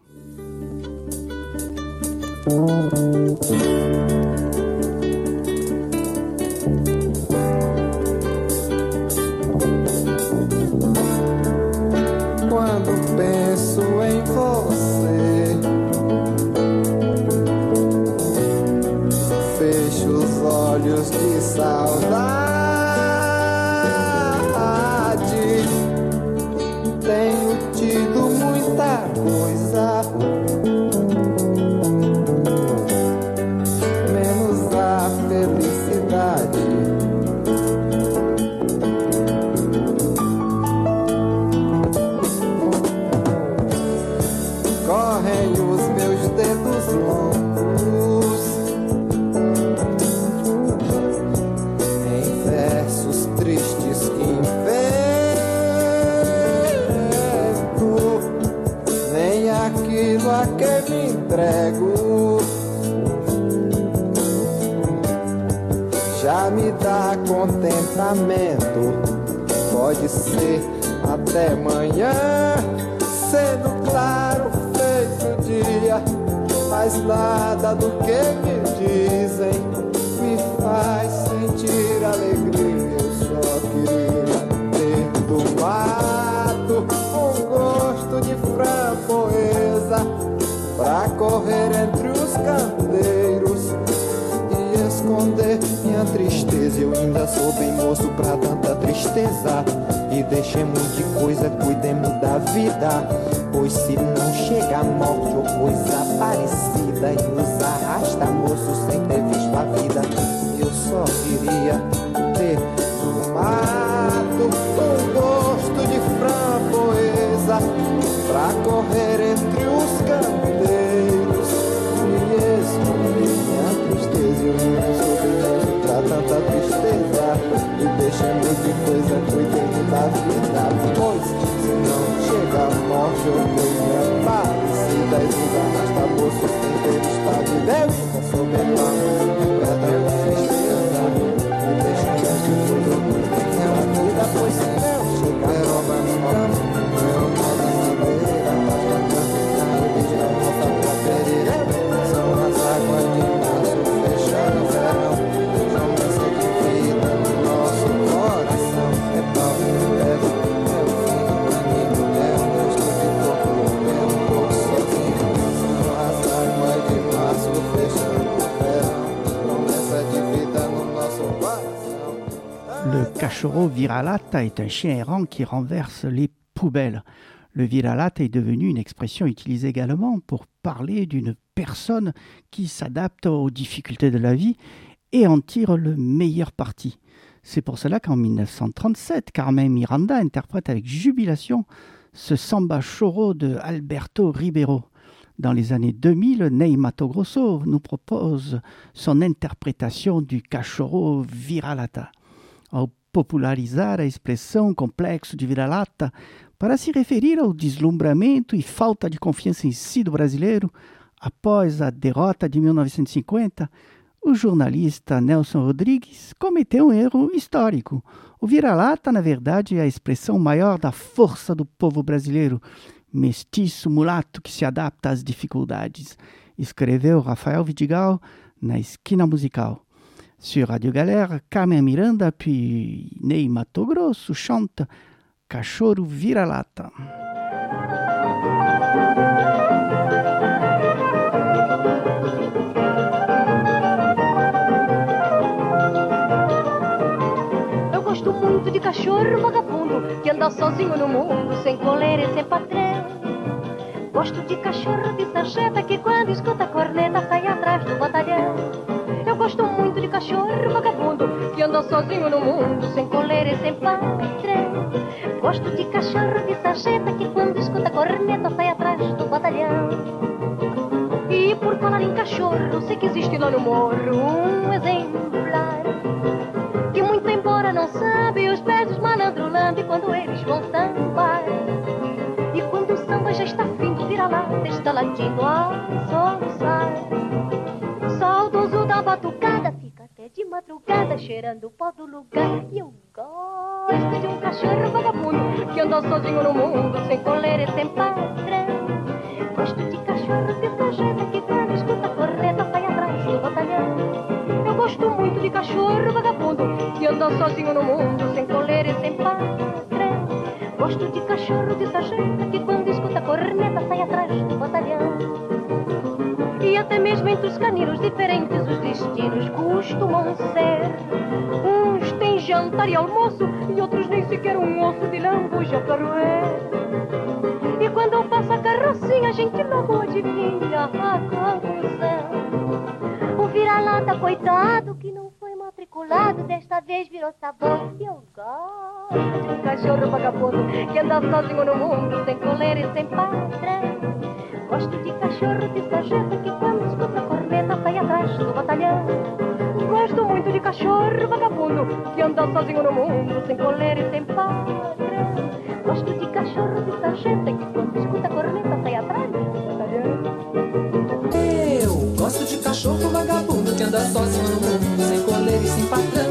Quando penso em você, fecho os olhos de saudade. Tenho tido muita coisa, menos a já me dá contentamento. Pode ser até amanhã, sendo claro, feito o dia, mas nada do que me dizem me faz sentir alegria. Eu só queria ter do mato um gosto de framboesa pra correr entre os candeiros e esconder minha tristeza. Eu ainda sou bem moço pra tanta tristeza. E deixemos de coisa, cuidemos da vida, pois se não chega a morte ou coisa parecida, e nos arrasta moço sem ter visto a vida. Eu só queria ter no mato um gosto de framboesa pra correr entre os candeiros e esconder minha tristeza. Eu não sou bem moço pra tanta tristeza. E deixemos de coisa, cuidemos da vida, pois se não chega a morte ou coisa parecida, e nos arrasta moço sem ter visto a vida. Eu ainda sou bem moço pra tanta tristeza. E deixemos de coisa, cuidemos da vida, pois se não chega a morte ou coisa parecida, e deixa a nossa própria. São as águas de março fechando o verão, são essa de vida no nosso coração. É pau, é leve, é o fim do caminho, é o gosto de corpo, é um pouco sozinho. São as águas de março fechando o verão, promessa de vida no nosso coração. Le cachorro viralata est un chien errant qui renverse les poubelles. Le viralata est devenu une expression utilisée également pour parler d'une personne qui s'adapte aux difficultés de la vie et en tire le meilleur parti. C'est pour cela qu'en mille neuf cent trente-sept, Carmen Miranda interprète avec jubilation ce samba choro de Alberto Ribeiro. Dans les années deux mille, Ney Matogrosso nous propose son interprétation du cachorro viralata. Ao popularizar a expressão complexo de vira-lata para se referir ao deslumbramento e falta de confiança em si do brasileiro, após a derrota de mil novecentos e cinquenta, o jornalista Nelson Rodrigues cometeu um erro histórico. O vira-lata, na verdade, é a expressão maior da força do povo brasileiro, mestiço mulato que se adapta às dificuldades, escreveu Rafael Vidigal na Esquina Musical. Sur Radio Galère, Carmen Miranda puis Ney Matogrosso chante Cachorro Vira-Lata. Eu gosto muito de cachorro vagabundo que anda sozinho no mundo, sem coleira e sem patrão. Gosto de cachorro de sarjeta que quando escuta a corneta sai atrás do batalhão. Eu gosto muito de cachorro vagabundo que anda sozinho no mundo, sem coleira e sem patrão. Gosto de cachorro de sarjeta que quando escuta a corneta sai atrás do batalhão. E por falar em cachorro, sei que existe lá no morro um exemplar que muito embora não sabe, os pés dos malandros lambe quando eles vão sambar. E quando o samba já está findo, vira-lata está latindo a soluçar. Saudoso da batucada, fica até de madrugada cheirando o pó do lugar. E eu gosto de um cachorro vagabundo que anda sozinho no mundo, sem coleira e sem patrão. Gosto de cachorro de sarjeta que quando escuta a corneta sai atrás do batalhão. Eu gosto muito de cachorro vagabundo que anda sozinho no mundo, sem coleira e sem patrão. Gosto de cachorro de sarjeta que quando escuta a corneta sai atrás do batalhão. E até mesmo entre os caninos diferentes os destinos costumam ser. Uns têm jantar e almoço e outros nem sequer um osso de lambuja para roer. E quando eu passo a carrocinha a gente logo adivinha a conclusão. O vira-lata coitado que não foi matriculado desta vez virou sabor. E eu gosto de um cachorro vagabundo que anda sozinho no mundo, sem coleira e sem patrão. Gosto de cachorro de sarjeta que quando escuta a corneta sai atrás do batalhão. Gosto muito de cachorro vagabundo que anda sozinho no mundo, sem coleira e sem patrão. Gosto de cachorro de sarjeta que quando escuta a corneta sai atrás do batalhão. Eu gosto de cachorro vagabundo que anda sozinho no mundo, sem coleira e sem patrão.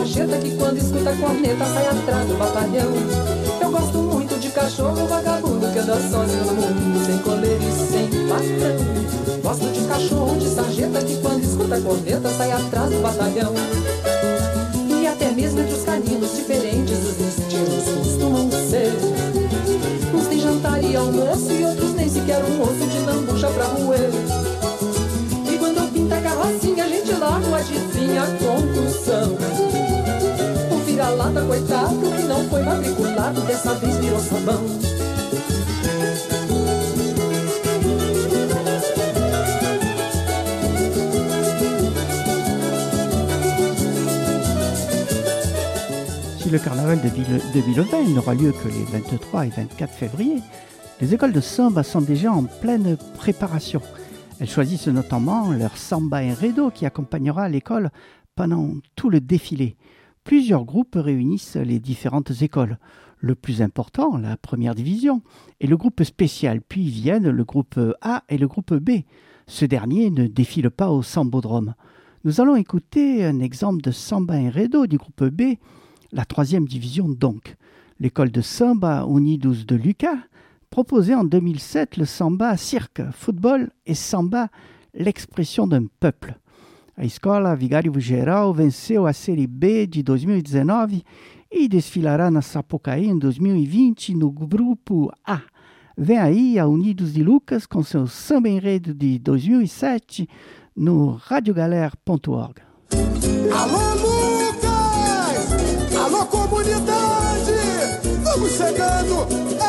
sarjeta que quando escuta a corneta sai atrás do batalhão. Eu gosto muito de cachorro vagabundo que anda sozinho no mundo, sem coleira e sem patrão. Gosto de cachorro de sarjeta que quando escuta a corneta sai atrás do batalhão. E até mesmo entre os caninos diferentes os destinos costumam ser. Uns têm jantar e almoço e outros nem sequer um osso de lambucha pra roer. E quando pinta a carrocinha a gente logo adivinha a conclusão. O vira-lata coitado que não foi matriculado dessa vez virou sabão. Si le carnaval de, Ville, de Villovin n'aura lieu que les vingt-trois et vingt-quatre février, les écoles de samba sont déjà en pleine préparation. Elles choisissent notamment leur samba enredo qui accompagnera l'école pendant tout le défilé. Plusieurs groupes réunissent les différentes écoles. Le plus important, la première division, et le groupe spécial, puis viennent le groupe A et le groupe B. Ce dernier ne défile pas au Sambodrome. Nous allons écouter un exemple de samba enredo du groupe B, la troisième division donc. L'école de Samba Unidos de Lucas proposait en deux mille sept le samba cirque, football et samba, l'expression d'un peuple. A escola Vigário Geral venceu a Série B de dois mil e dezenove e desfilará na Sapucaí em dois mil e vinte no grupo A. Vem aí a Unidos de Lucas com seu samba enredo de dois mil e sete no radiogalera ponto org. Alô, Lucas! Alô, comunidade! Vamos chegando!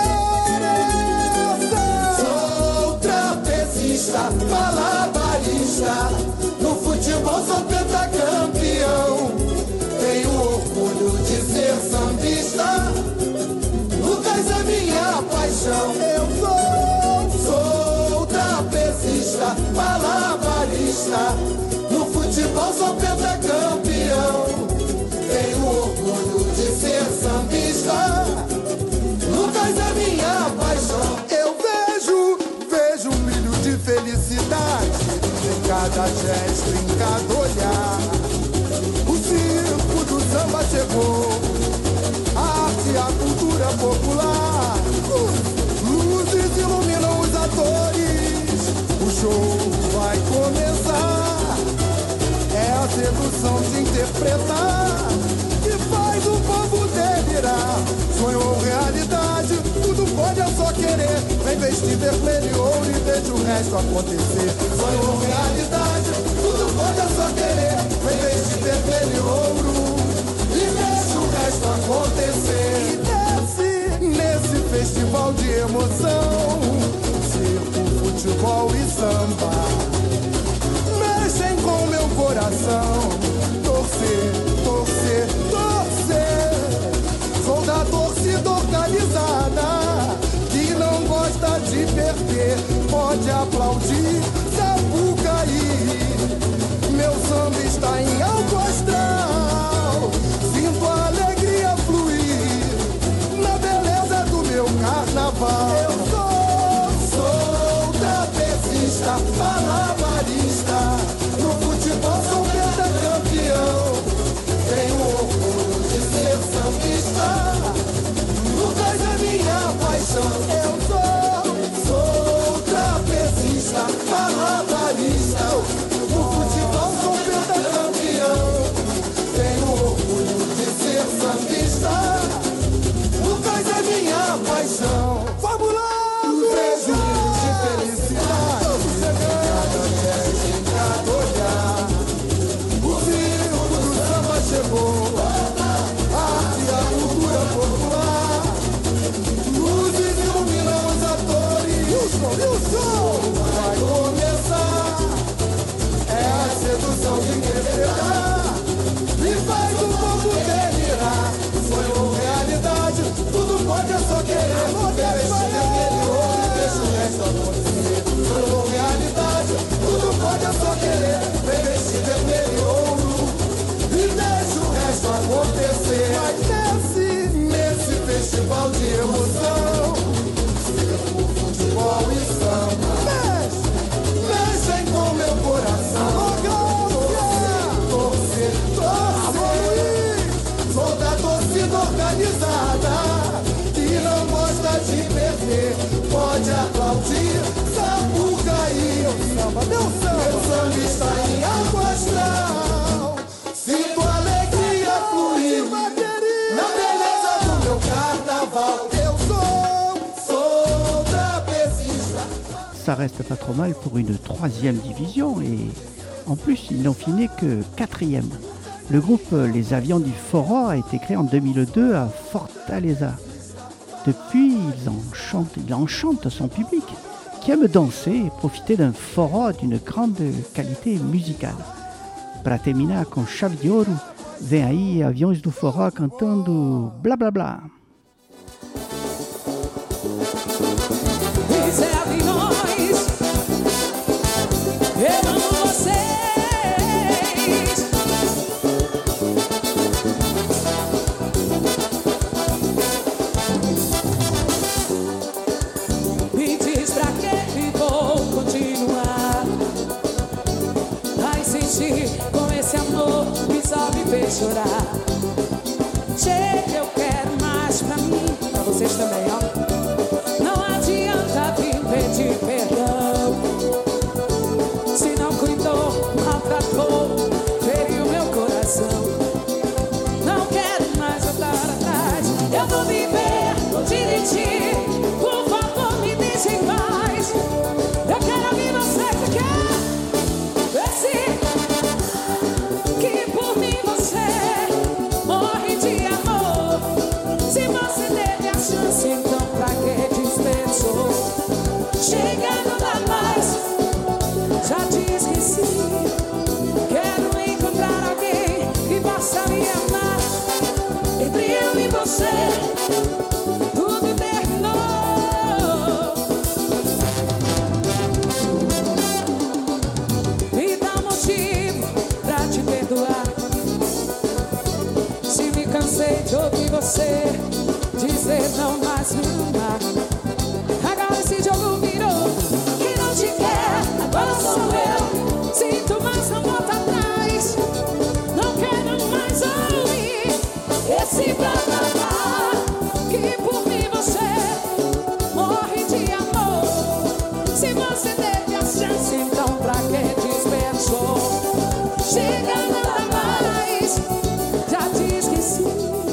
Sou trapezista, malabarista, no futebol sou pentacampeão. Tenho orgulho de ser sambista, Lucas é minha paixão. Eu sou, sou trapezista, malabarista, no futebol sou pentacampeão. Tenho orgulho de ser sambista, Lucas é minha paixão. Eu vejo, vejo um brilho de felicidade em cada gesto, em cada olhar. O circo do samba chegou, a arte e a cultura popular. Luzes iluminam os atores, o show vai começar. É a sedução de interpretar que faz o povo delirar. Sonho ou realidade, tudo pode, é só querer. Vem vestir vermelho e ouro e veja o resto acontecer. Sonho ou realidade, tudo pode, é só querer. Vem vestir vermelho e ouro e veja o resto acontecer. E desce nesse festival de emoção, circo, futebol e samba mexem com meu coração. Torcer, torcer, torcer. Sou da torcida organizada que não gosta de perder. Pode aplaudir, Sapucaí. Meu samba está em alto astral. Sinto a alegria fluir na beleza do meu carnaval. Eu sou, sou trapezista, malabarista, no futebol sou pentacampeão. Tenho orgulho de ser sambista, Lucas é minha paixão. Eu sou, sou trapezista, malabarista, no futebol sou pentacampeão. Tenho orgulho de ser sambista, Lucas é minha paixão. Vamos lá! Vejo de felicidade samba, dê um samba. Meu sangue está em água astral, sinto alegria fluir na beleza do meu carnaval. Eu sou, sou trapezista. Ça reste pas trop mal pour une troisième division et en plus ils n'ont fini que quatrième. Le groupe Les Avions du Forró a été créé en deux mille deux à Fortaleza. Depuis, ils enchantent, il enchante son public qui aime danser et profiter d'un forró d'une grande qualité musicale. Para terminar com chave de ouro, vem aí Aviões do Forró cantando Blá Blá Blá. Pois é, aviões, eu amo vocês. Me diz pra que vou continuar a insistir com esse amor que só me fez chorar. Chega, eu quero mais pra mim, pra vocês também, ó. Não adianta vir pedir perdão, se não cuidou, maltratou, feriu meu coração. Não quero mais voltar atrás, eu vou viver, vou dirigir. Por favor, me deixem mais. Eu quero ouvir você, você quer? Esse que por mim você morre de amor. Se você teve a chance, então pra que dispensou? Chega, não dá mais, já te esqueci. Quero encontrar alguém que possa me amar. Entre eu e você, tudo terminou. Me dá um motivo pra te perdoar. Se me cansei de ouvir você dizer não mais me amar. Agora esse jogo virou, que não te quer, agora sou eu. Sinto mais, não volta atrás. Não quero mais ouvir esse blá blá blá. Que por mim você morre de amor. Se você teve a chance, então pra que dispensou? Chega, não dá mais, já te esqueci.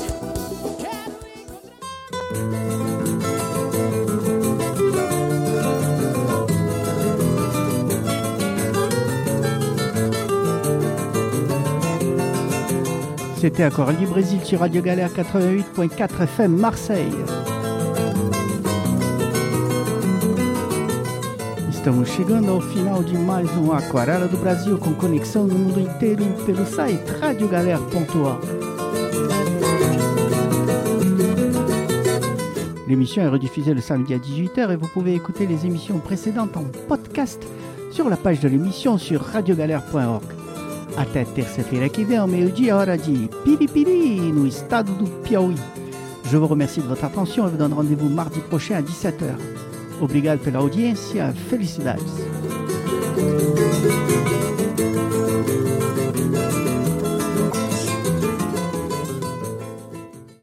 C'était Accords du Brésil sur Radio Galère quatre-vingt-huit point quatre F M Marseille. Estamos chegando ao final de mais um Aquarela do Brasil com conexão no mundo inteiro pelo site radio galère ponto org. L'émission est rediffusée le samedi à dix-huit heures et vous pouvez écouter les émissions précédentes en podcast sur la page de l'émission sur radio galère point org. Até terça-feira que vem, ao meio-dia, hora de Piripiri, no estado do Piauí. Je vous remercie de votre attention et vous donne rendez-vous mardi prochain à dix-sept heures. Obrigado pela audiência, felicidades.